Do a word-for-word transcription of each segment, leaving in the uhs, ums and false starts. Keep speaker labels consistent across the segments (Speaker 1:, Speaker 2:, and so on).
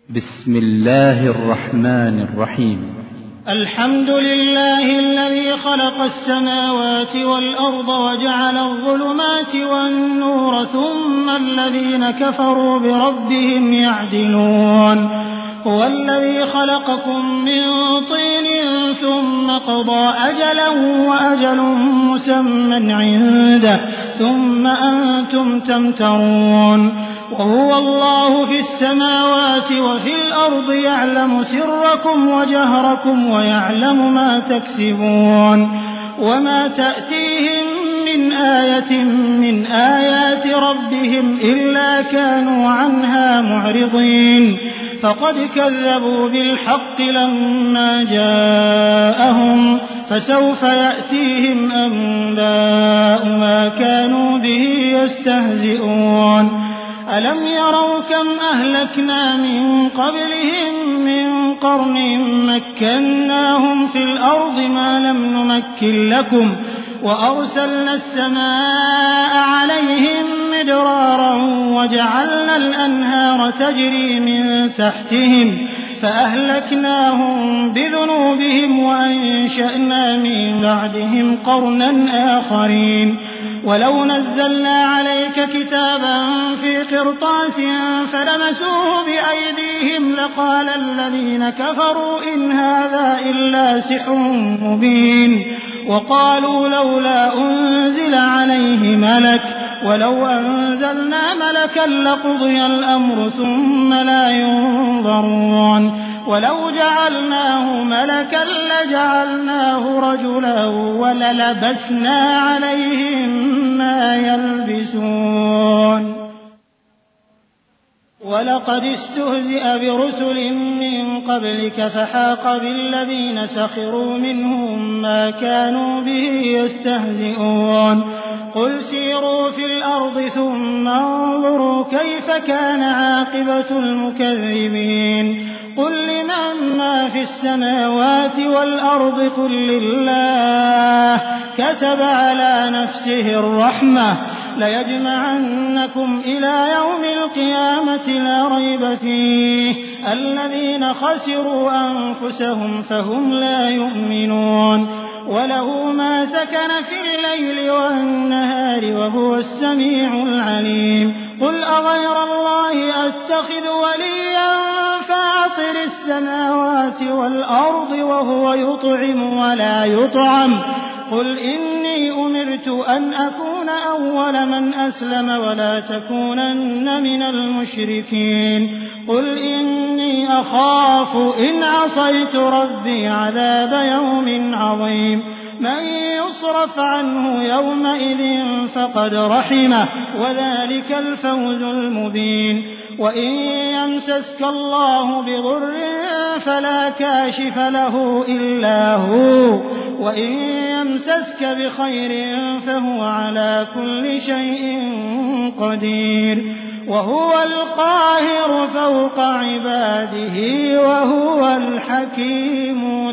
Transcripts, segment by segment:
Speaker 1: بسم الله الرحمن الرحيم.
Speaker 2: الحمد لله الذي خلق السماوات والأرض وجعل الظلمات والنور ثم الذين كفروا بربهم يعدلون. هو الذي خلقكم من طين ثم قضى أجلا وأجل مسمى عنده ثم أنتم تمترون. وهو الله في السماوات وفي الأرض يعلم سركم وجهركم ويعلم ما تكسبون. وما تأتيهم من آية من آيات ربهم إلا كانوا عنها معرضين. فقد كذبوا بالحق لما جاءهم فسوف يأتيهم أنباء ما كانوا به يستهزئون. ألم يروا كم أهلكنا من قبلهم من قرن مكناهم في الأرض ما لم نمكن لكم وأرسلنا السماء عليهم مدرارا وجعلنا الأنهار تجري من تحتهم فأهلكناهم بذنوبهم وأنشأنا من بعدهم قرنا آخرين. ولو نزلنا عليك كتابا في قرطاس فلمسوه بأيديهم لقال الذين كفروا إن هذا إلا سحر مبين. وقالوا لولا أنزل عليه ملك ولو أنزلنا ملكا لقضي الأمر ثم لا ينظرون. ولو جعلناه ملكا لجعلناه رجلا وللبسنا عليهم ما يلبسون. ولقد استهزئ برسل من قبلك فحاق بالذين سخروا منهم ما كانوا به يستهزئون. قل سيروا في الأرض ثم انظروا كيف كان عاقبة المكذبين. قل لمن ما في السماوات والأرض قل لله كتب على نفسه الرحمة ليجمعنكم إلى يوم القيامة لا ريب فيه الذين خسروا أنفسهم فهم لا يؤمنون. وله ما سكن في الليل والنهار وهو السميع العليم. قل أغير الله أتخذ وليا فاطر السماوات والأرض وهو يطعم ولا يطعم. قل إني أمرت أن أكون أول من أسلم ولا تكونن من المشركين. قل إني أخاف إن عصيت ربي عذاب يوم عظيم. من يصرف عنه يومئذ فقد رحمه وذلك الفوز المبين. وإن يمسسك الله بضر فلا كاشف له إلا هو وإن يمسسك بخير فهو على كل شيء قدير. وهو القاهر فوق عباده وهو الحكيم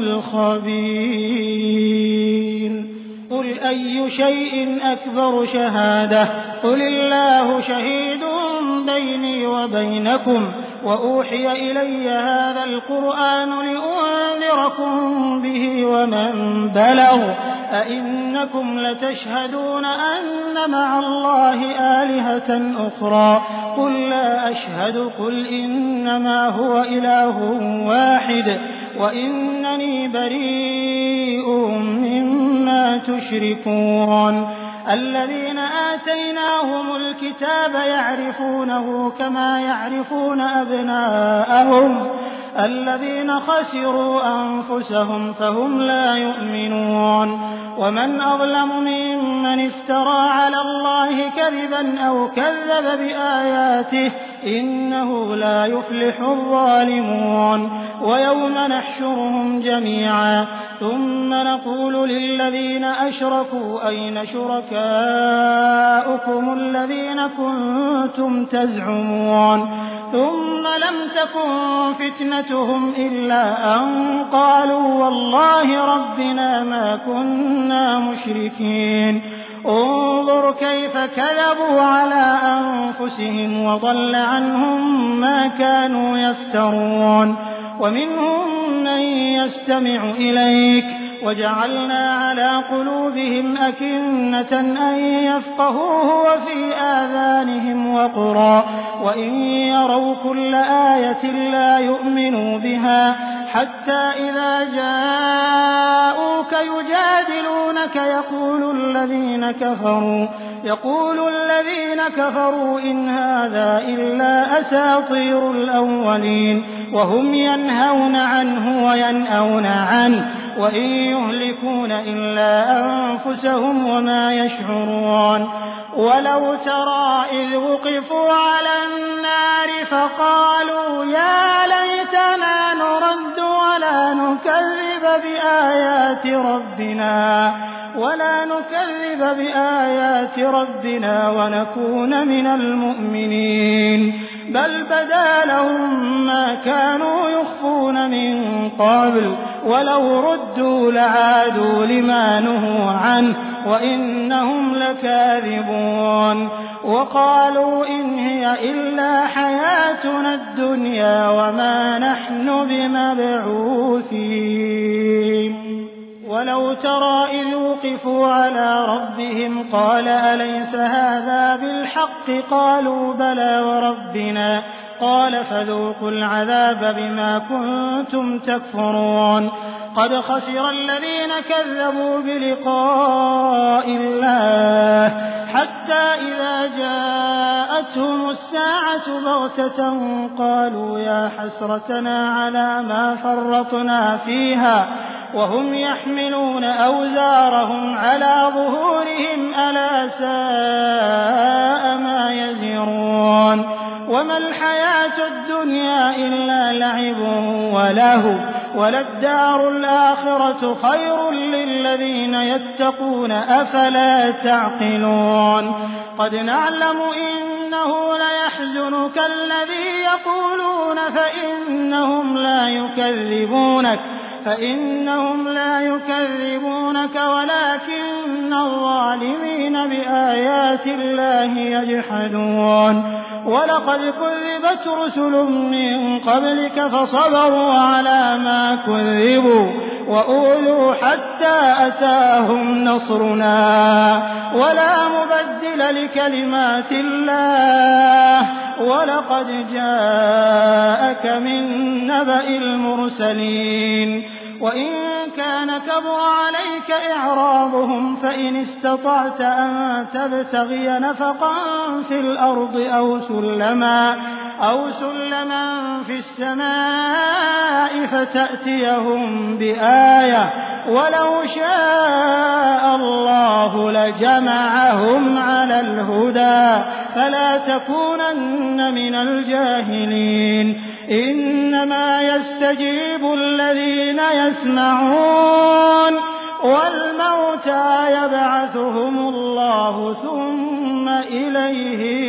Speaker 2: الخبير. قل أي شيء أكبر شهادة قل الله شهيد بيني وبينكم وأوحي إلي هذا القرآن لأنذركم به ومن بلغ أئنكم لتشهدون أن مع الله آلهة أخرى قل لا أشهد قل إنما هو إله واحد وإنني بريء مما تشركون. الذين آتيناهم الكتاب يعرفونه كما يعرفون أبناءهم الذين خسروا أنفسهم فهم لا يؤمنون. ومن أظلم ممن افترى على الله كذبا أو كذب بآياته إنه لا يفلح الظالمون. ويوم نحشرهم جميعا ثم نقول للذين أشركوا أين شركاؤكم الذين كنتم تزعمون ثم لم تكن فتنتهم إلا أن قالوا والله ربنا ما كنا مشركين. انظر كيف كذبوا على أنفسهم وضل عنهم ما كانوا يفترون ومنهم من يستمع إليك وجعلنا على قلوبهم أكنة أن يفقهوه وفي آذانهم وقرا وإن يروا كل آية لا يؤمنوا بها حتى إذا جاءوك يجادلونك يقول الذين كفروا يقول الذين كفروا إن هذا إلا أساطير الأولين وهم ينهون عنه وينأون عنه وإن يهلكون إلا أنفسهم وما يشعرون ولو ترى إذ وقفوا على النار فقالوا يا ليتنا نرد ولا نكذب بآيات ربنا ولا نكذب بآيات ربنا ونكون من المؤمنين بل بدا لهم ما كانوا يخفون من قبل ولو ردوا لعادوا لما نهوا عنه وإنهم لكاذبون وقالوا إن هي إلا حياتنا الدنيا وما نحن بمبعوثين ولو ترى إذ وقفوا على ربهم قال أليس هذا بالحق قالوا بلى وربنا قال فذوقوا العذاب بما كنتم تكفرون قد خسر الذين كذبوا بلقاء الله حتى إذا جاءتهم الساعة بغتة قالوا يا حسرتنا على ما فرطنا فيها وهم يحملون أوزارهم على ظهورهم ألا ساء ما يزرون وما الحياة الدنيا إلا لعب ولهو وللدار الآخرة خير للذين يتقون أفلا تعقلون قد نعلم إنه ليحزنك الذي يقولون فإنهم لا يكذبونك فإنهم لا يكذبونك ولكن الظالمين بآيات الله يجحدون ولقد كذبت رسل من قبلك فصبروا على ما كذبوا وأولوا حتى أتاهم نصرنا ولا مبدل لكلمات الله ولقد جاءك من نبأ المرسلين وإن كان كبر عليك إعراضهم فإن استطعت أن تبتغي نفقا في الأرض أو سلما أو سلما في السماء فتأتيهم بآية ولو شاء الله لجمعهم على الهدى فلا تكونن من الجاهلين إنما يستجيب الذين يسمعون والموتى يبعثهم الله ثم إليه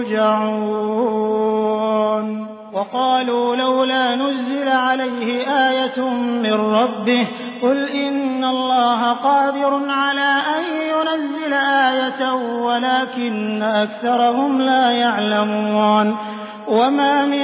Speaker 2: يرجعون وقالوا لولا نزل عليه آية من ربه قل إن الله قادر على أن ينزل آية ولكن أكثرهم لا يعلمون وما من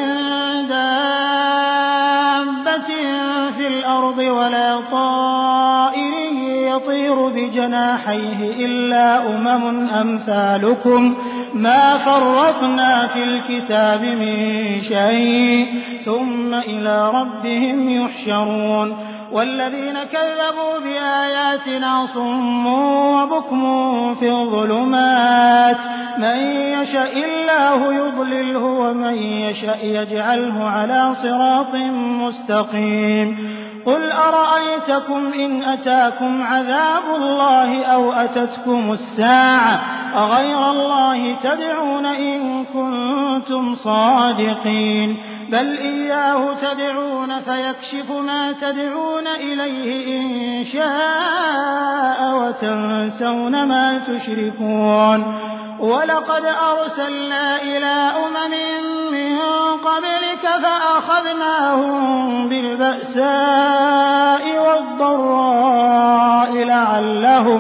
Speaker 2: دابة في الأرض ولا طائر يطير بجناحيه إلا أمم أمثالكم ما فرطنا في الكتاب من شيء ثم إلى ربهم يحشرون والذين كذبوا بآياتنا صم وبكم في الظلمات من يشاء الله يضلله ومن يشاء يجعله على صراط مستقيم قل أرأيتكم إن أتاكم عذاب الله أو أتتكم الساعة أغير الله تدعون إن كنتم صادقين بل إياه تدعون فيكشف ما تدعون إليه إن شاء وتنسون ما تشركون ولقد أرسلنا إلى أمم من قبلك فأخذناهم بالبأساء والضراء لعلهم,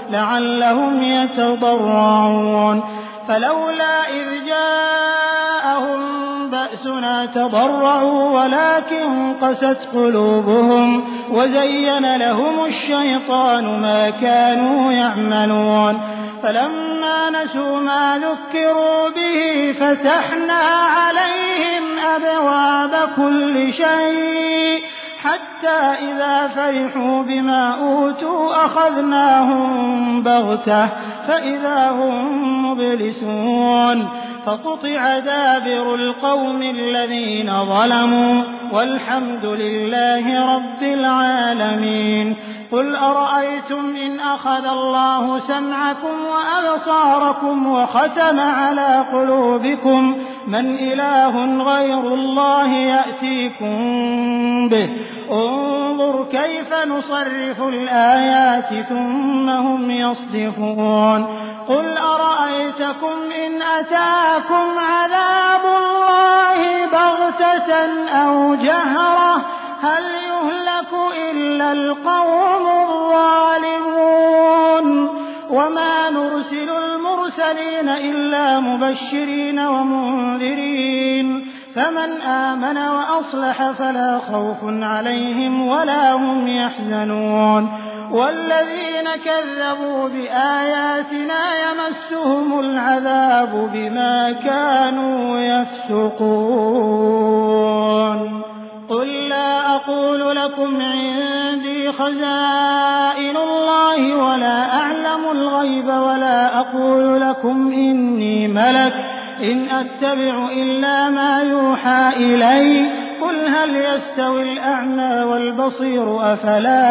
Speaker 2: لعلهم يتضرعون فلولا إذ جاءهم بأسنا تضرعوا ولكن قست قلوبهم وزين لهم الشيطان ما كانوا يعملون فلما نسوا ما ذكروا به فتحنا عليهم أبواب كل شيء حتى إذا فرحوا بما أوتوا أخذناهم بغتة فإذا هم مبلسون فقطع دابر القوم الذين ظلموا والحمد لله رب العالمين قل أرأيتم إن أخذ الله سمعكم وأبصاركم وختم على قلوبكم من إله غير الله يأتيكم به انظر كيف نصرف الآيات ثم هم يصدفون قل أرأيتكم إن أتاكم عذاب الله بغتة أو جهرة هل يهلك إلا القوم الظالمون وما نرسل المرسلين إلا مبشرين ومنذرين فمن آمن وأصلح فلا خوف عليهم ولا هم يحزنون والذين كذبوا بآياتنا يمسهم العذاب بما كانوا يفسقون قل لا أقول لكم عندي خزائن الله ولا أعلم الغيب ولا أقول لكم إني ملك إن أتبع إلا ما يوحى إلي قل هل يستوي الأعمى والبصير أفلا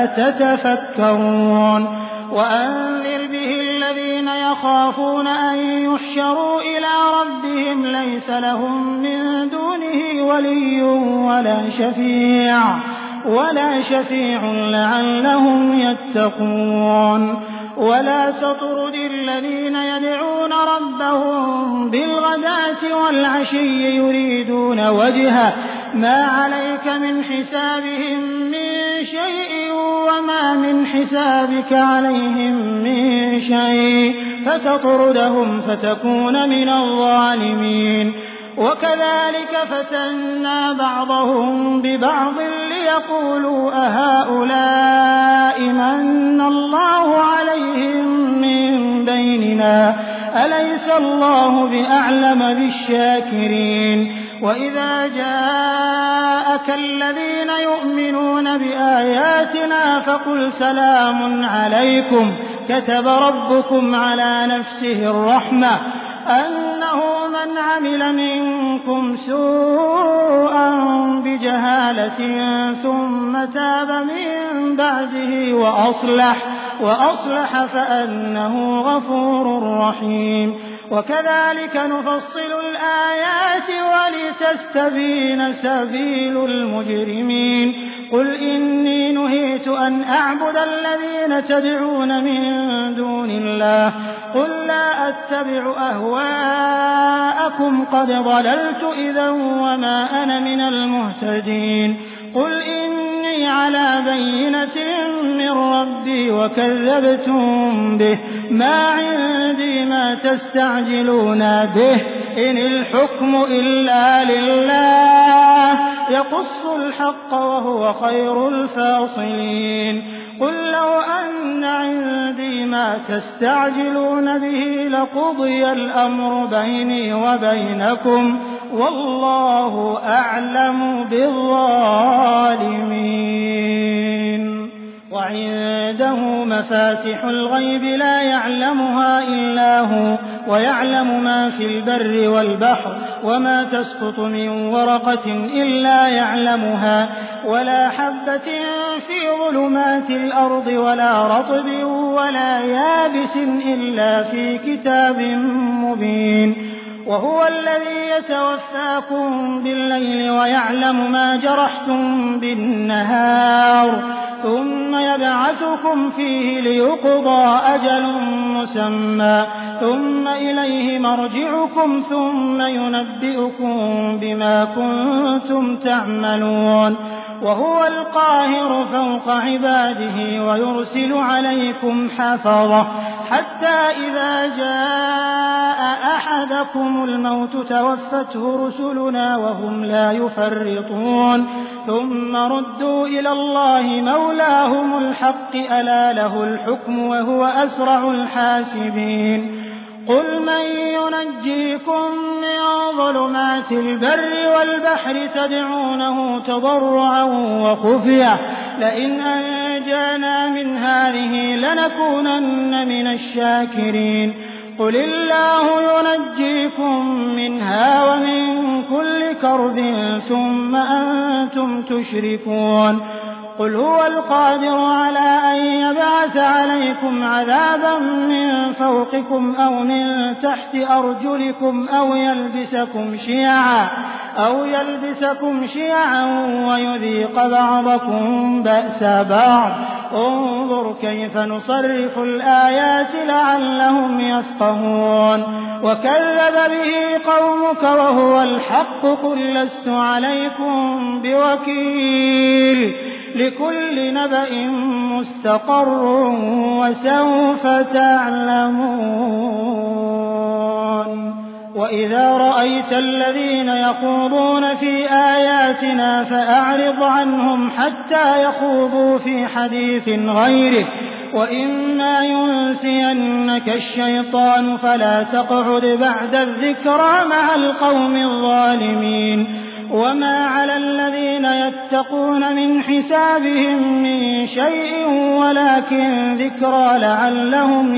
Speaker 2: تتفكرون وأنذر به الذين يخافون أن يحشروا إلى ربهم ليس لهم من دونه ولي ولا شفيع ولا شفيع لعلهم يتقون ولا تطرد الذين يدعون ربهم بالغداة والعشي يريدون وجهه ما عليك من حسابهم من شيء وما من حسابك عليهم من شيء فتطردهم فتكون من الظالمين وكذلك فتنا بعضهم ببعض ليقولوا أهؤلاء من الله عليهم من بيننا أليس الله بأعلم بالشاكرين وإذا جاءك الذين يؤمنون بآياتنا فقل سلام عليكم كتب ربكم على نفسه الرحمة أنه من عمل منكم سوءا بجهالة ثم تاب من بعده وأصلح, وأصلح فأنه غفور رحيم وكذلك نفصل الآيات ولتستبين سبيل المجرمين قل إني نهيت أن أعبد الذين تدعون من دون الله قل لا أتبع أهواءكم قد ضللت إذا وما أنا من المهتدين قل إني على بينة من ربي وكذبتم به ما عندي ما تستعجلون به إن الحكم إلا لله يقص الحق وهو خير الفاصلين قل لو أن عندي ما تستعجلون به لقضي الأمر بيني وبينكم والله أعلم بالظالمين وعنده مفاتح الغيب لا يعلمها إلا هو ويعلم ما في البر والبحر وما تسقط من ورقة إلا يعلمها ولا حبة في ظلمات الأرض ولا رطب ولا يابس إلا في كتاب مبين وهو الذي يتوفاكم بالليل ويعلم ما جرحتم بالنهار ثم يبعثكم فيه ليقضى أجل مسمى ثم إليه مرجعكم ثم ينبئكم بما كنتم تعملون وهو القاهر فوق عباده ويرسل عليكم حفظة حتى إذا جاء أحدكم الموت توفته رسلنا وهم لا يفرطون ثم ردوا إلى الله مولاهم الحق ألا له الحكم وهو أسرع الحاسبين قل من ينجيكم من ظلمات البر والبحر تدعونه تضرعا وخفية لئن أنجانا من هذه لنكونن من الشاكرين قل الله ينجيكم منها ومن كل كرب ثم أنتم تشركون قل هو القادر على أن يبعث عليكم عذابا من فوقكم أو من تحت أرجلكم أو يلبسكم شيعا أو يلبسكم شيعا ويذيق بعضكم بأس بعض انظر كيف نصرف الآيات لعلهم يفقهون وكذب به قومك وهو الحق قل لست عليكم بوكيل لكل نبأ مستقر وسوف تعلمون وإذا رأيت الذين يخوضون في آياتنا فأعرض عنهم حتى يخوضوا في حديث غيره وإما ينسينك الشيطان فلا تقعد بعد الذكرى مع القوم الظالمين وما على الذين يتقون من حسابهم من شيء ولكن ذكرى لعلهم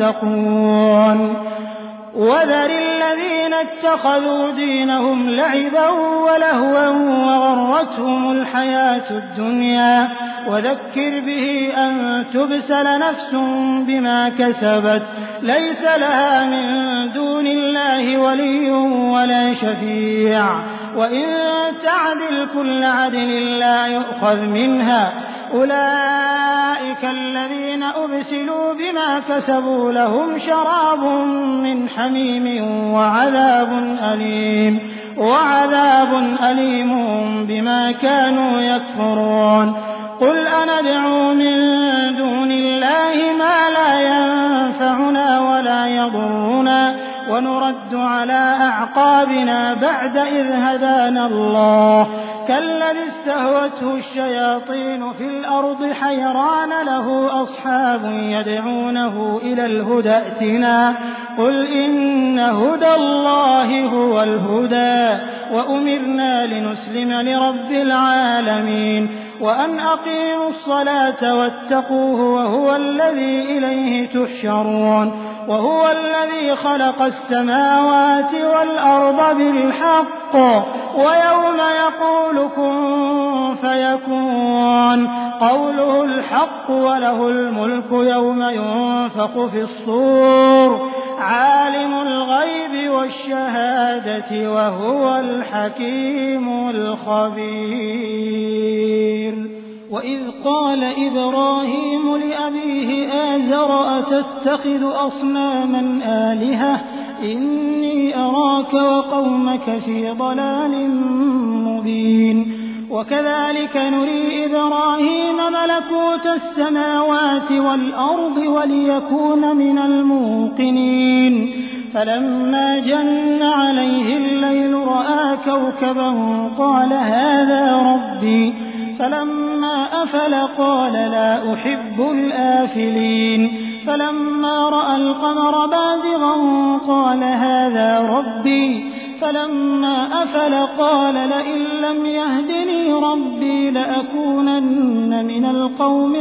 Speaker 2: يتقون وذر الذين اتخذوا دينهم لعبا ولهوا وغرتهم الحياة الدنيا وذكر به أن تبسل نفس بما كسبت ليس لها من دون الله ولي ولا شفيع وإن تعدل كل عدل لا يؤخذ منها أولئك الذين أبسلوا بما كسبوا لهم شراب من حميم وعذاب أليم وعذاب أليم بما كانوا يكفرون قل أندعو من دون الله ما لا ينفعنا ولا يضرنا ونرد على أعقابنا بعد إذ هدانا الله كالذي استهوته الشياطين في الأرض حيران له أصحاب يدعونه إلى الهدى ائتنا قل إن هدى الله هو الهدى وأمرنا لنسلم لرب العالمين وأن أقيموا الصلاة واتقوه وهو الذي إليه تحشرون وهو الذي خلق السماوات والأرض بالحق ويوم يقول كن فيكون قوله الحق وله الملك يوم ينفخ في الصور عالم الغيب والشهادة وهو الحكيم الخبير وإذ قال إبراهيم لأبيه آزر أتتخذ أصناما آلهة إني أراك وقومك في ضلال مبين وكذلك نري إبراهيم ملكوت السماوات والأرض وليكون من الموقنين فلما جن عليه الليل رأى كوكبا قال هذا ربي فلما أفل قال لا أحب الآفلين فلما رأى القمر بازغا قال هذا ربي فلما أفل قال لئن لم يهدني ربي لأكونن من القوم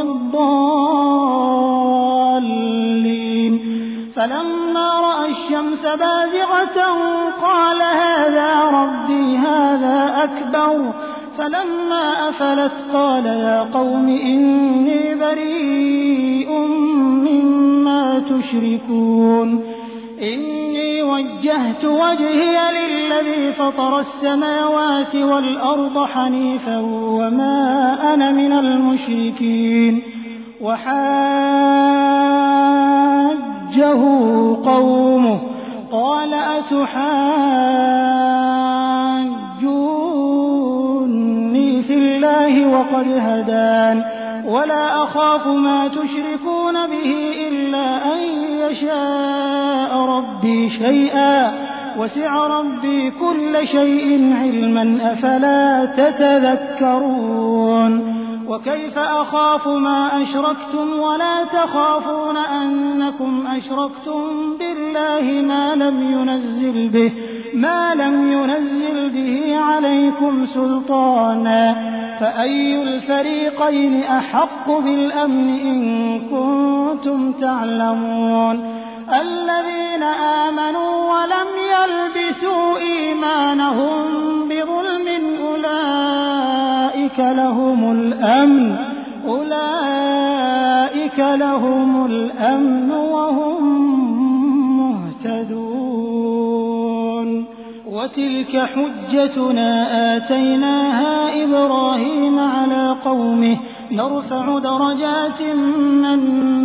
Speaker 2: الضالين فلما رأى الشمس بازغة قال هذا ربي هذا أكبر فلما أفلت قال يا قوم إني بريء مما تشركون إني وجهت وجهي للذي فطر السماوات والأرض حنيفا وما أنا من المشركين وحاجه قومه قال أتحاجوني في الله الله وقد هدان ولا أخاف ما تشركون به إلا أن يشاء ربي شيئا وسع ربي كل شيء علما أفلا تتذكرون وكيف أخاف ما أشركتم ولا تخافون أنكم أشركتم بالله ما لم ينزل به ما لم ينزل به عليكم سلطانا فأي الفريقين أحق بالأمن إن كنتم تعلمون الذين آمنوا ولم يلبسوا إيمانهم بظلم أولئك لهم الأمن أولئك لهم الأمن وهم مهتدون وتلك حجتنا آتيناها إبراهيم على قومه نرفع درجات من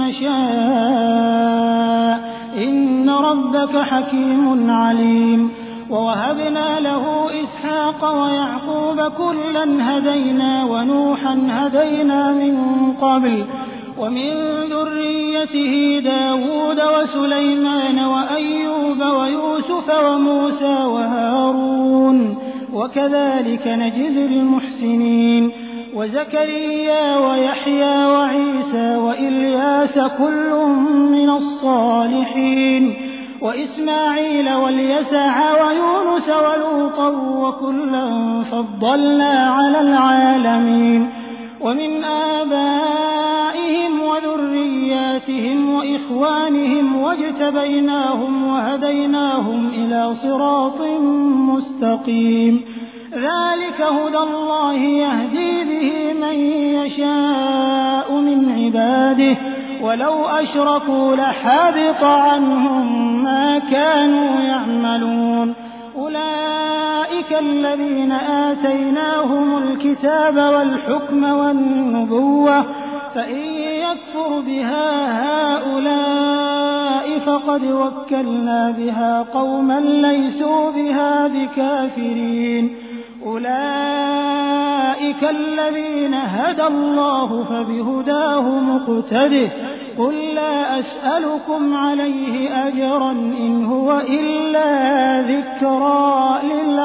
Speaker 2: نشاء إن ربك حكيم عليم ووهبنا له إسحاق ويعقوب كلا هدينا ونوحا هدينا من قبل ومن ذريته داود وسليمان وأيوب ويوسف وموسى وهارون وكذلك نجزي المحسنين وزكريا ويحيى وعيسى وإلياس كل من الصالحين وإسماعيل واليسع ويونس ولوطا وكلا فضلنا على العالمين ومن آبائهم وذرياتهم وإخوانهم واجتبيناهم وهديناهم إلى صراط مستقيم ذلك هدى الله يهدي به من يشاء من عباده ولو أشركوا لحبط عنهم ما كانوا يعملون أولئك الذين آتيناهم الكتاب والحكم والنبوة فإن يكفر بها هؤلاء فقد وكلنا بها قوما ليسوا بها بكافرين أولئك الذين هدى الله فبهداه مقتده قل لا أسألكم عليه أجرا إن هو إلا ذكرى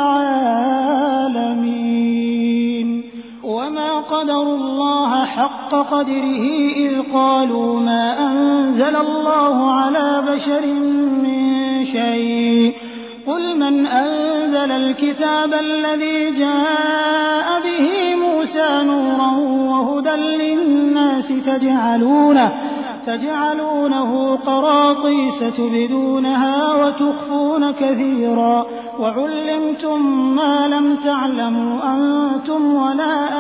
Speaker 2: للعالمين وما قدروا الله حق قدره إذ قالوا ما أنزل الله على بشر من شيء قل من أنزل الكتاب الذي جاء به موسى نورا وهدى للناس تجعلونه, تجعلونه قراطيس تبدونها وتخفون كثيرا وعلمتم ما لم تعلموا أنتم ولا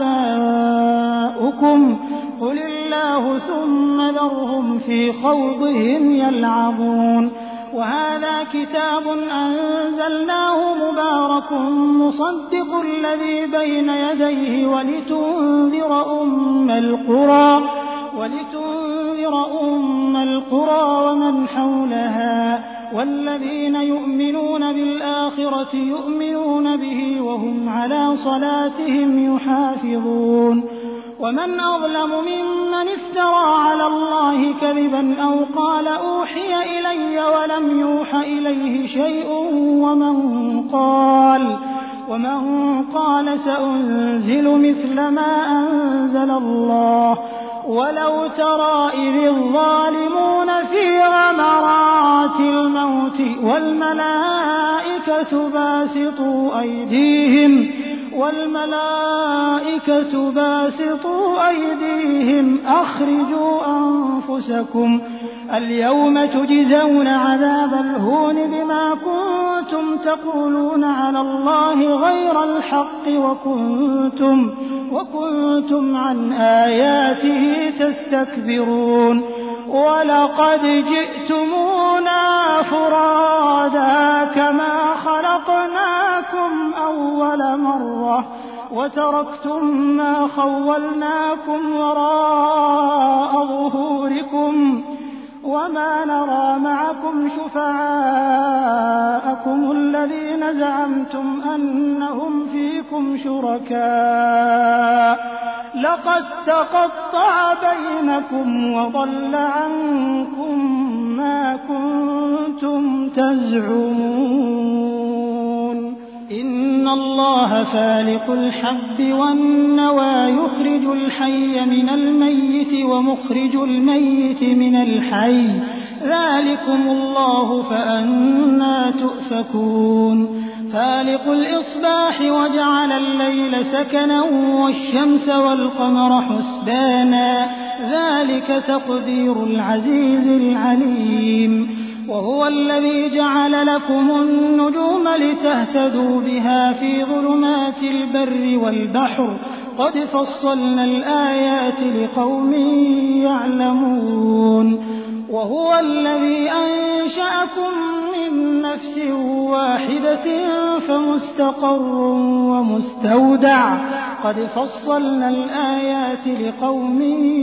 Speaker 2: آباؤكم قل الله ثم ذرهم في خوضهم يلعبون وهذا كتاب أنزلناه مبارك مصدق الذي بين يديه ولتنذر أم القرى ولتنذر أم القرى ومن حولها والذين يؤمنون بالآخرة يؤمنون به وهم على صلاتهم يحافظون ومن أظلم ممن افترى على الله كذبا أو قال أوحي إلي ولم يوح إليه شيء ومن قال ومن قال سأنزل مثل ما أنزل الله ولو ترى إذ الظالمون في غمرات الموت والملائكة باسطوا أيديهم والملائكة باسطوا أيديهم أخرجوا أنفسكم اليوم تجزون عذاب الهون بما كنتم تقولون على الله غير الحق وكنتم, وكنتم عن آياته تستكبرون ولقد جئتمونا فرادا كما خلقناكم أول مرة وتركتم ما خولناكم وراء ظهوركم وما نرى معكم شفعاءكم الذين زعمتم أنهم فيكم شركاء لقد تقطع بينكم وضل عنكم ما كنتم تزعمون إن الله فالق الحب والنوى يخرج الحي من الميت ومخرج الميت من الحي ذلكم الله فأنى تؤفكون فالق الإصباح وجعل الليل سكنا والشمس والقمر حسبانا ذلك تقدير العزيز العليم وهو الذي جعل لكم النجوم لتهتدوا بها في ظلمات البر والبحر قد فصلنا الآيات لقوم يعلمون وهو الذي أنشأكم من نفس واحدة فمستقر ومستودع قد فصلنا الآيات لقوم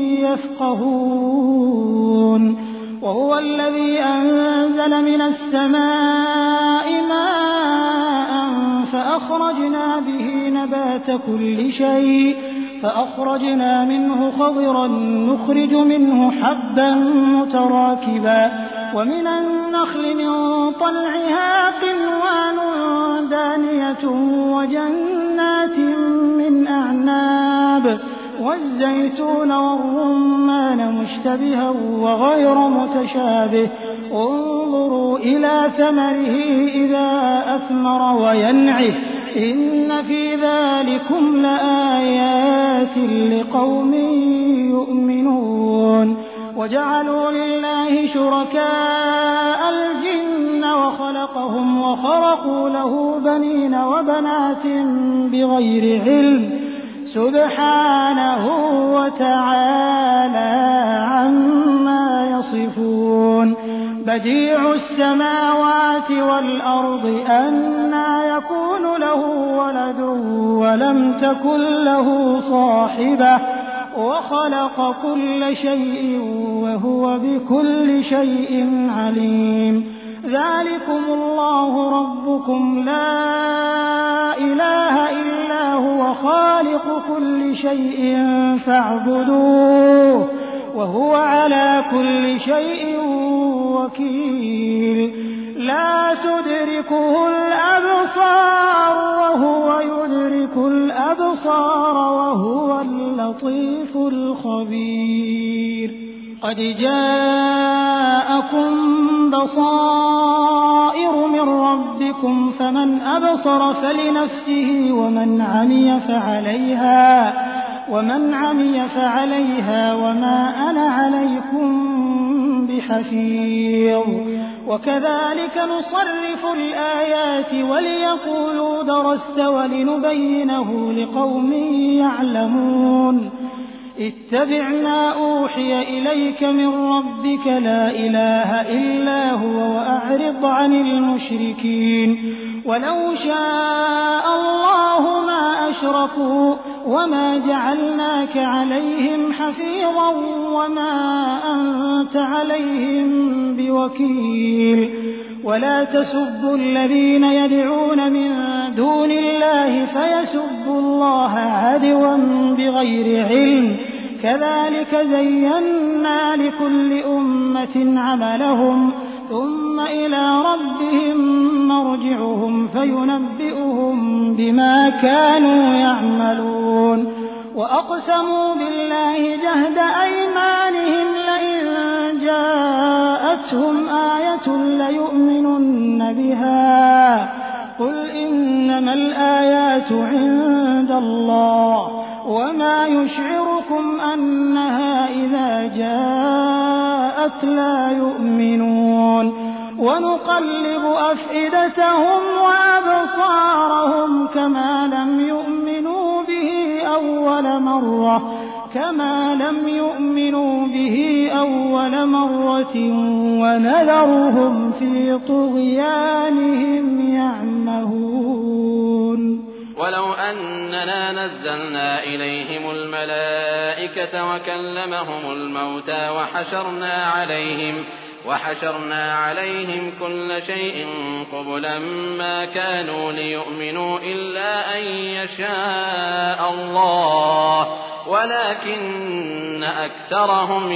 Speaker 2: يفقهون وهو الذي أنزل من السماء ماء فأخرجنا به نبات كل شيء فأخرجنا منه خضرا نخرج منه حبا متراكبا ومن النخل من طلعها قنوان دانية وجنات من أعناب والزيتون والرمان مشتبها وغير متشابه انظروا إلى ثمره إذا أثمر وينعه إن في ذلكم لآيات لقوم يؤمنون وجعلوا لله شركاء الجن وخلقهم وخرقوا له بنين وبنات بغير علم سبحانه وتعالى عما يصفون بديع السماوات والأرض أنى يكون له ولد ولم تكن له صاحبة وخلق كل شيء وهو بكل شيء عليم ذلكم الله ربكم لا إله إلا هو خالق كل شيء فاعبدوه وهو على كل شيء وكيل لا تدركه الأبصار وهو يدرك الأبصار وهو اللطيف الخبير قد جاءكم بصائر من ربكم فمن أبصر فلنفسه ومن عمي فعليها ومن عمي فعليها وما أنا عليكم بحفيظ وكذلك نصرف الآيات وليقولوا درست ولنبينه لقوم يعلمون اتبع ما أوحي إليك من ربك لا إله إلا هو وأعرض عن المشركين ولو شاء الله ما أشركوا وما جعلناك عليهم حفيظا وما أنت عليهم بوكيل ولا تسبوا الذين يدعون من دون الله فيسبوا الله عدوا بغير علم كذلك زينا لكل أمة عملهم ثم إلى ربهم مرجعهم فينبئهم بما كانوا يعملون وأقسموا بالله جهد أيمانهم لئن جاءتهم آية ليؤمنن بها قل إنما الآيات عند الله وما يشعركم أنها إذا جاءت لا يؤمنون ونقلب أفئدتهم وأبصارهم كما لم يؤمنوا به أول مرة كما لم يؤمنوا به أول مرة ونذرهم في طغيانهم يعمهون
Speaker 3: ولو أننا نزلنا إليهم الملائكة وكلمهم الموتى وحشرنا عليهم وحشرنا عليهم كل شيء قبلا ما كانوا ليؤمنوا إلا أن يشاء الله ولكن أكثرهم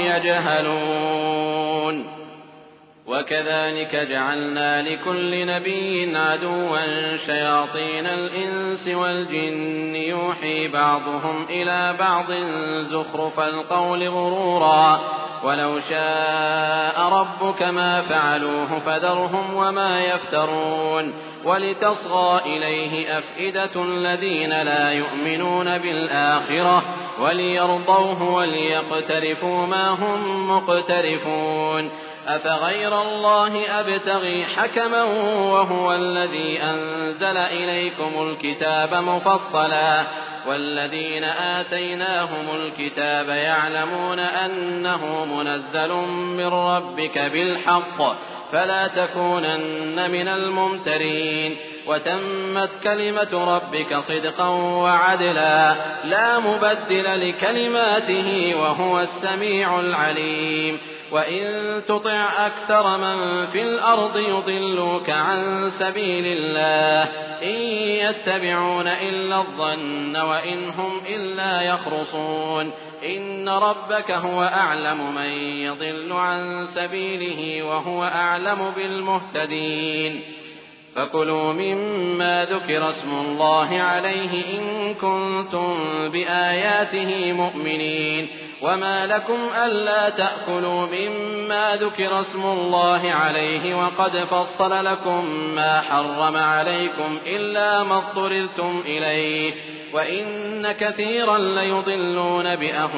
Speaker 3: يجهلون. وكذلك جعلنا لكل نبي عدوا شياطين الإنس والجن يوحي بعضهم إلى بعض زخرف القول غرورا ولو شاء ربك ما فعلوه فذرهم وما يفترون ولتصغى إليه أفئدة الذين لا يؤمنون بالآخرة وليرضوه وليقترفوا ما هم مقترفون. أفغير الله أبتغي حكما وهو الذي أنزل إليكم الكتاب مفصلا والذين آتيناهم الكتاب يعلمون أنه منزل من ربك بالحق فلا تكونن من الممترين. وتمت كلمة ربك صدقا وعدلا لا مبدل لكلماته وهو السميع العليم. وإن تطع أكثر من في الأرض يضلوك عن سبيل الله إن يتبعون إلا الظن وإن هم إلا يخرصون. إن ربك هو أعلم من يضل عن سبيله وهو أعلم بالمهتدين. فكلوا مما ذكر اسم الله عليه إن كنتم بآياته مؤمنين. وما لكم ألا تأكلوا مما ذكر اسم الله عليه وقد فصل لكم ما حرم عليكم إلا ما اضطررتم إليه وإن كثيرا ليضلون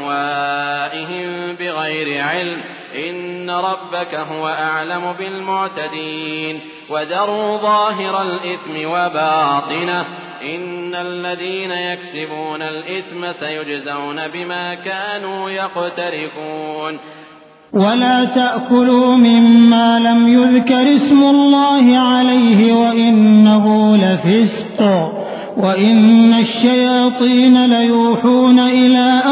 Speaker 3: بأهوائهم بغير علم إن ربك هو أعلم بالمعتدين. وذروا ظاهر الإثم وباطنه إن الذين يكسبون الإثم سيجزون بما كانوا يقترفون.
Speaker 2: ولا تأكلوا مما لم يذكر اسم الله عليه وإنه لفسق وإن الشياطين ليوحون إلى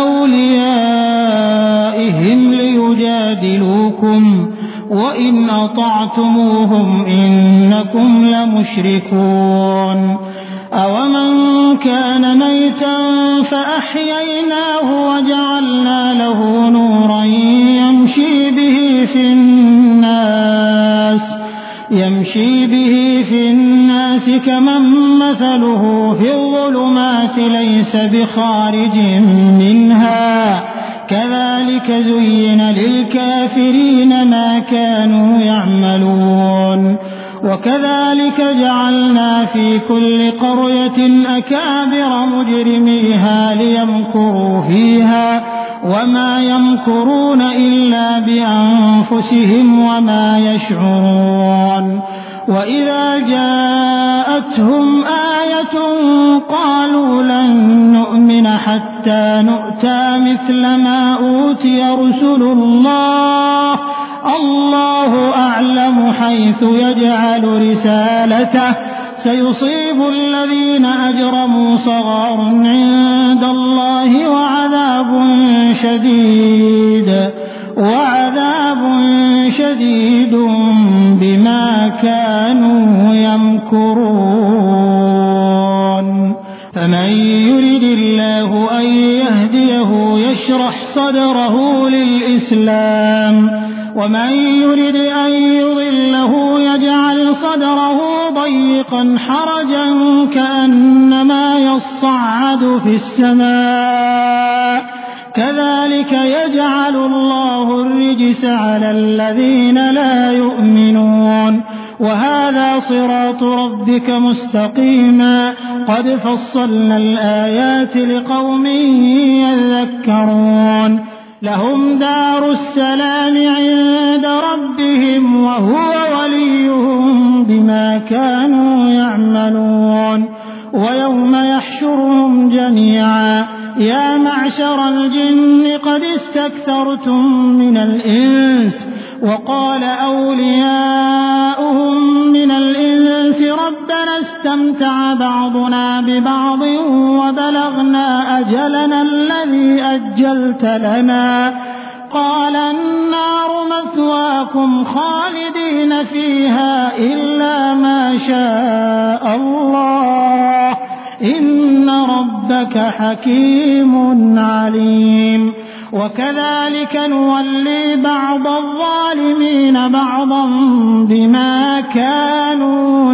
Speaker 2: أوليائهم ليجادلوكم وإن أطعتموهم إنكم لمشركون. أومن كان ميتا فأحييناه وجعلنا له نورا يمشي به في الناس يمشي به في الناس كمن مثله في الظلمات ليس بخارج منها كذلك زين للكافرين ما كانوا يعملون. وكذلك جعلنا في كل قرية أكابر مجرميها ليمكروا فيها وما يمكرون إلا بأنفسهم وما يشعرون. وإذا جاءتهم آية قالوا لن نؤمن حتى نؤتى مثل ما أوتي رسل الله الله أعلم حيث يجعل رسالته سيصيب الذين أجرموا صغار عند الله وعذاب شديد وعذاب شديد بما كانوا يمكرون. فمن يرد الله أن يهديه يشرح صدره للإسلام ومن يرد أن يضله يجعل صدره ضيقا حرجا كأنما يصعد في السماء كذلك يجعل الله الرجس على الذين لا يؤمنون. وهذا صراط ربك مستقيما قد فصلنا الآيات لقوم يذكرون. لهم دار السلام عند ربهم وهو وليهم بما كانوا يعملون. ويوم يحشرهم جميعا يا معشر الجن قد استكثرتم من الإنس وقال أولياؤهم من الإنس ربنا استمتع بعضنا ببعض وبلغنا أجلنا الذي أجلت لنا قال النار مثواكم خالدين فيها إلا ما شاء الله إن ربك حكيم عليم وكذلك نولي بعض الظالمين بعضا بما كانوا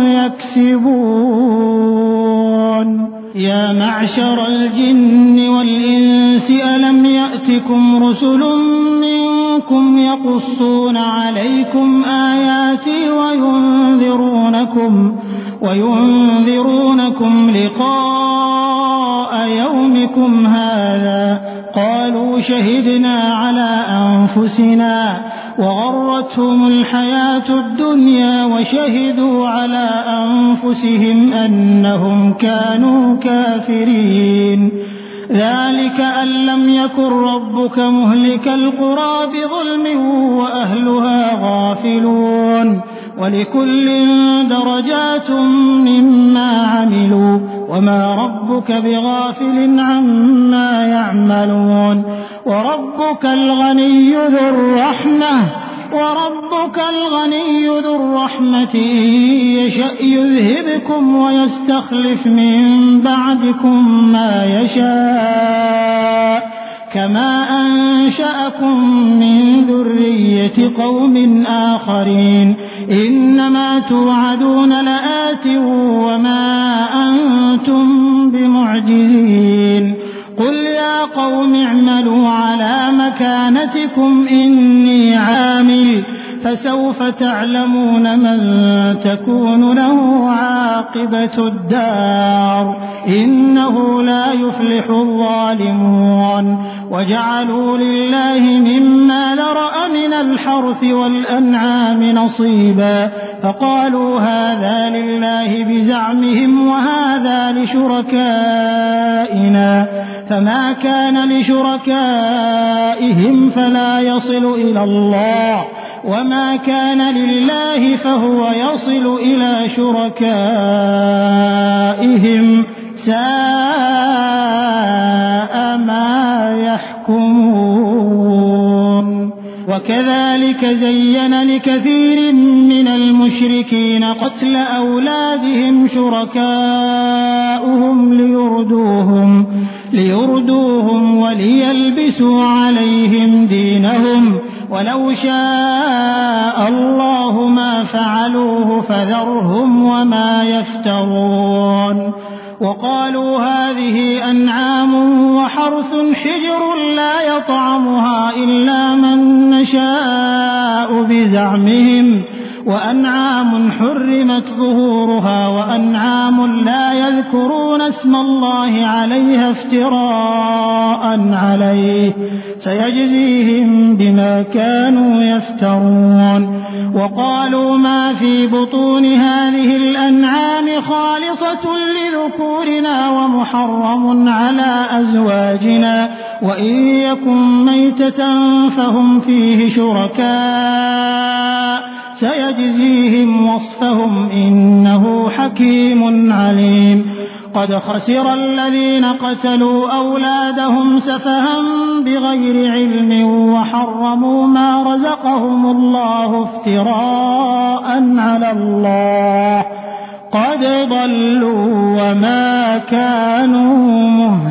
Speaker 2: يكسبون يا معشر الجن والإنس ألم يأتكم رسل منكم يقصون عليكم آياتي وينذرونكم وينذرونكم لقاء يومكم هذا قالوا شهدنا على أنفسنا وغرتهم الحياة الدنيا وشهدوا على أنفسهم أنهم كانوا كافرين ذلك أن لم يكن ربك مهلك القرى بظلم وأهلها غافلون ولكل درجات مما عملوا وما ربك بغافل عما يعملون وربك الغني ذو الرحمة وربك الغني ذو الرحمة يشأ يذهبكم ويستخلف من بعدكم ما يشاء كما أنشأكم من ذرية قوم آخرين إنما توعدون لآت وما أنتم بمعجزين قل يا قوم اعملوا على مكانتكم إني عامل فسوف تعلمون من تكون له عاقبة الدار إنه لا يفلح الظالمون وجعلوا لله مما ذرأ من الحرث والأنعام نصيبا فقالوا هذا لله بزعمهم وهذا لشركائنا فما كان لشركائهم فلا يصل إلى الله وما كان لله فهو يصل إلى شركائهم ساء ما يحكمون وكذلك زين لكثير من المشركين قتل أولادهم شركاؤهم ليردوهم ليردوهم وليلبسوا عليهم دينهم ولو شاء الله ما فعلوه فذرهم وما يفترون وقالوا هذه أنعام وحرث حجر لا يطعمها إلا من نشاء بزعمهم وأنعام حرمت ظهورها وأنعام لا يذكرون اسم الله عليها افتراء عليه سيجزيهم بما كانوا يفترون وقالوا ما في بطون هذه الأنعام خالصة لذكورنا ومحرم على أزواجنا وإن يكن ميتة فهم فيه شركاء سيجزيهم وصفهم إنه حكيم عليم قد خسر الذين قتلوا أولادهم سفها بغير علم وحرموا ما رزقهم الله افتراء على الله قد ضلوا وما كانوا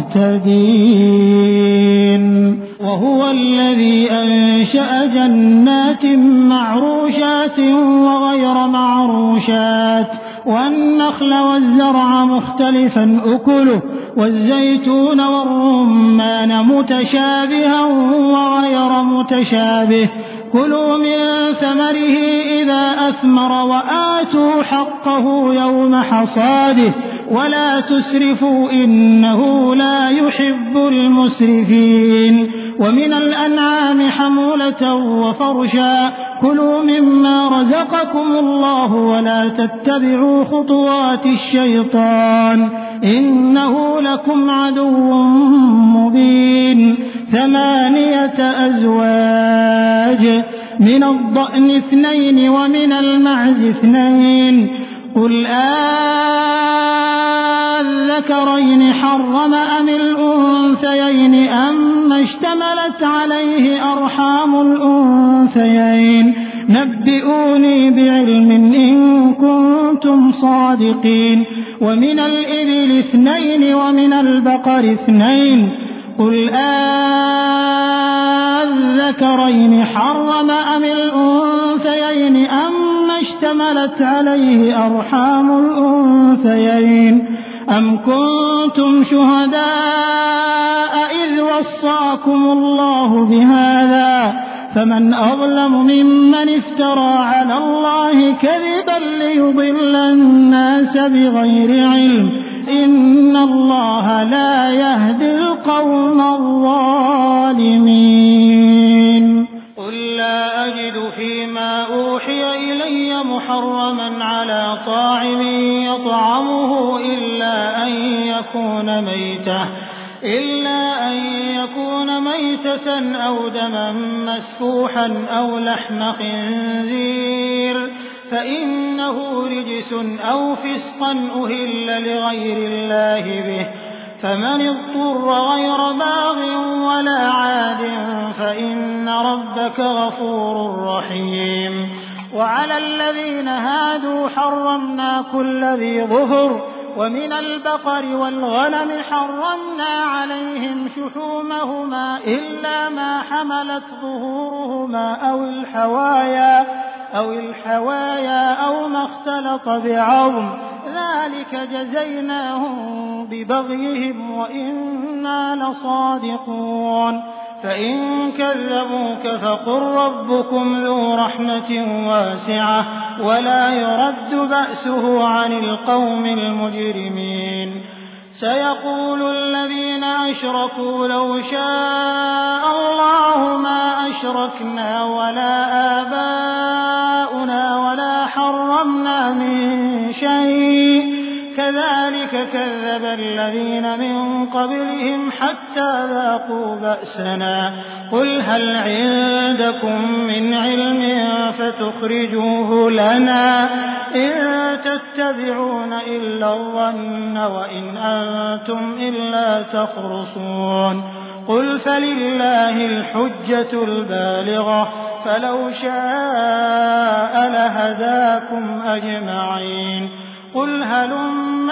Speaker 2: مهتدين وهو الذي أنشأ جنات معروشات وغير معروشات والنخل والزرع مختلفا أكله والزيتون والرمان متشابها وغير متشابه كلوا من ثمره إذا أثمر وآتوا حقه يوم حصاده ولا تسرفوا إنه لا يحب المسرفين ومن الأنعام حمولة وفرشا كلوا مما رزقكم الله ولا تتبعوا خطوات الشيطان إنه لكم عدو مبين ثمانية أزواج من الضأن اثنين ومن المعز اثنين قل آه الذكرين حرم أم الأنثيين أما اشتملت عليه أرحام الأنثيين نبئوني بعلم إن كنتم صادقين ومن الإبل اثنين ومن البقر اثنين قل أذكرين حرم أم الأنثيين أما اشتملت عليه أرحام الأنثيين أم كنتم شهداء إذ وصاكم الله بهذا فمن أظلم ممن افترى على الله كذبا ليضل الناس بغير علم إن الله لا يهدي القوم الظالمين قل لا أجد فيما أوحي إلي محرما على طاعم يطعمه إلا أن يكون ميتة إلا أن يكون ميتة أو دما مسفوحا أو لحم خنزير فإنه رجس أو فسقا أهل لغير الله به فمن اضطر غير باغ ولا عاد فإن ربك غفور رحيم وعلى الذين هادوا حرمنا كل ذي ظفر ومن البقر والغنم حرمنا عليهم شحومهما إلا ما حملت ظهورهما أو الحوايا أو الحوايا أو ما اختلط بعظم ذلك جزيناهم ببغيهم وإنا لصادقون فإن كذبوك فقل ربكم ذو رحمة واسعة ولا يرد بأسه عن القوم المجرمين سيقول الذين أشركوا لو شاء الله ما أشركنا ولا آباؤنا ولا حرمنا من شيء كذلك كذب الذين من قبلهم حتى ذاقوا بأسنا قل هل عندكم من علم فتخرجوه لنا إن تتبعون إلا الظن وإن أنتم إلا تخرصون قل فلله الحجة البالغة فلو شاء لهداكم أجمعين قل هلم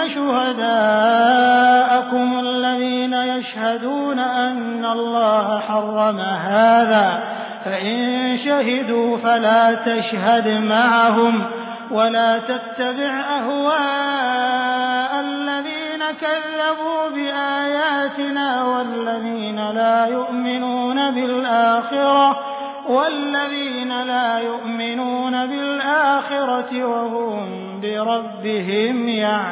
Speaker 2: شهداءكم الذين يشهدون أن الله حرم هذا فإن شهدوا فلا تشهد معهم ولا تتبع أهواء الذين كذبوا بآياتنا والذين لا يؤمنون بالآخرة والذين لا يؤمنون بالآخرة وهم بربهم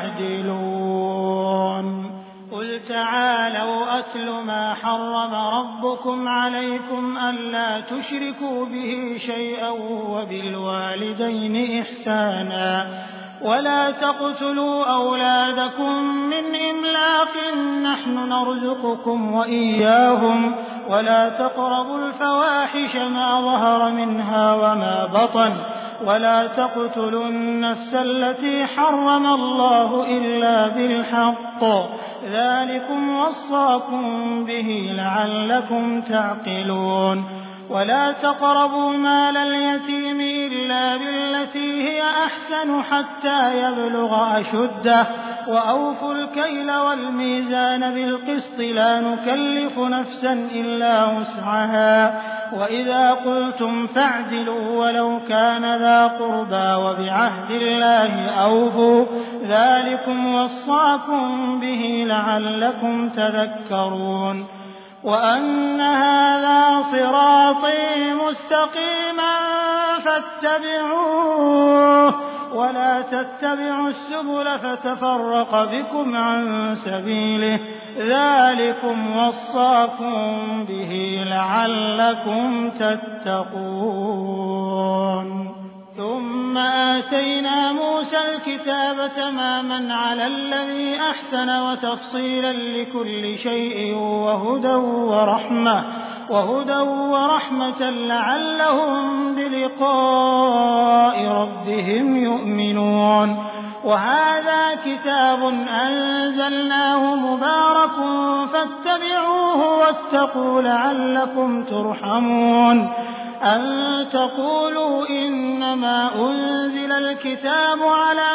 Speaker 2: يعدلون قل تعالوا أتل ما حرم ربكم عليكم ألا تشركوا به شيئا وبالوالدين إحسانا ولا تقتلوا أولادكم من إملاق نحن نرزقكم وإياهم ولا تقربوا الفواحش ما ظهر منها وما بطن ولا تقتلوا النفس التي حرم الله إلا بالحق ذلكم وصاكم به لعلكم تعقلون ولا تقربوا مال اليتيم إلا بالتي هي أحسن حتى يبلغ أشده وأوفوا الكيل والميزان بالقسط لا نكلف نفسا إلا وسعها وإذا قلتم فاعدلوا ولو كان ذا قربى وبعهد الله أوفوا ذلكم وصاكم به لعلكم تذكرون وأن هذا صراطي مستقيما فاتبعوه ولا تتبعوا السبل فتفرق بكم عن سبيله ذلكم وصاكم به لعلكم تتقون ثم آتينا موسى الكتاب تماما على الذي أحسن وتفصيلا لكل شيء وهدى ورحمة وهدى ورحمة لعلهم بلقاء ربهم يؤمنون وهذا كتاب أنزلناه مبارك فاتبعوه واتقوا لعلكم ترحمون أن تقولوا إنما أنزل الكتاب على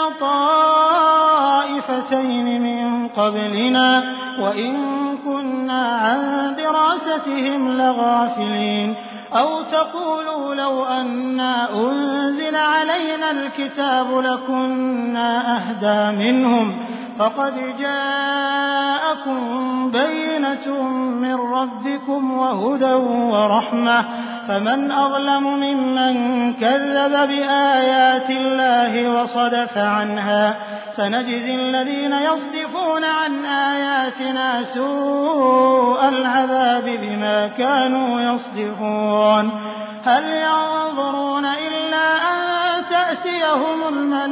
Speaker 2: طائفتين من قبلنا وإن كنا عن دراستهم لغافلين أو تقولوا لو أنا أنزل علينا الكتاب لكنا أهدى منهم فقد جاءكم بينة من ربكم وهدى ورحمة فمن أظلم ممن كذب بآيات الله وصدف عنها سنجزي الذين يصدفون عن آياتنا سوء العذاب بما كانوا يصدفون هل ينظرون إلا أن تأتيهم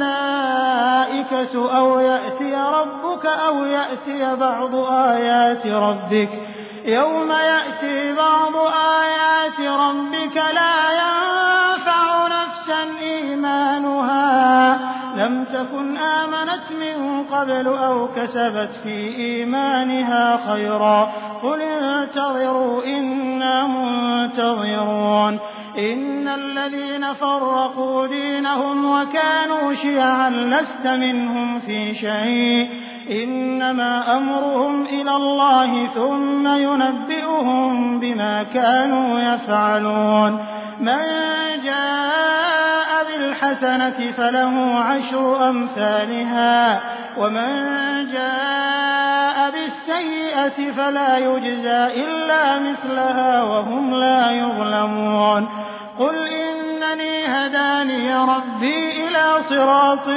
Speaker 2: الملائكة أو يأتي ربك أو يأتي بعض آيات ربك يوم يأتي بعض آيات ربك لا ينفع نفسا إيمانها لم تكن آمنت من قبل أو كسبت في إيمانها خيرا قل انتظروا إنا منتظرون إن الذين فرقوا دينهم وكانوا شيعا لست منهم في شيء إنما أمرهم إلى الله ثم ينبئهم بما كانوا يفعلون من جاء بالحسنة فله عشر أمثالها ومن جاء بالسيئة فلا يجزى إلا مثلها وهم لا يظلمون قل إنني هداني ربي إلى صراط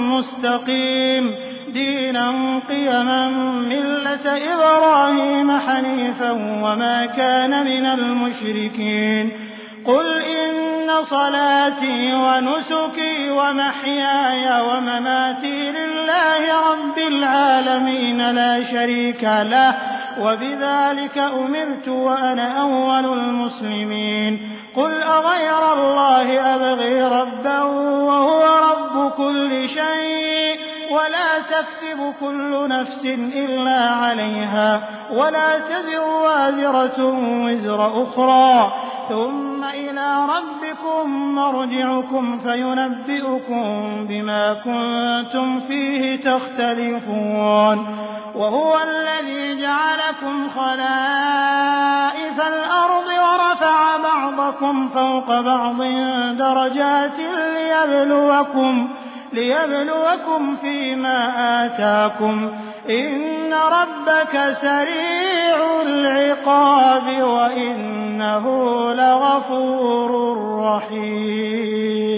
Speaker 2: مستقيم دينا قيما ملة إبراهيم حنيفا وما كان من المشركين قل إن صلاتي ونسكي ومحياي ومماتي لله رب العالمين لا شريك له وبذلك أمرت وأنا أول المسلمين قل أغير الله أبغي ربا وهو رب كل شيء ولا تكسب كل نفس إلا عليها ولا تزر وازرة وزر أخرى ثم إلى ربكم مرجعكم فينبئكم بما كنتم فيه تختلفون وهو الذي جعلكم خلائف الأرض ورفع بعضكم فوق بعض درجات ليبلوكم ليبلوكم فيما آتاكم إن ربك سريع العقاب وإنه لغفور رحيم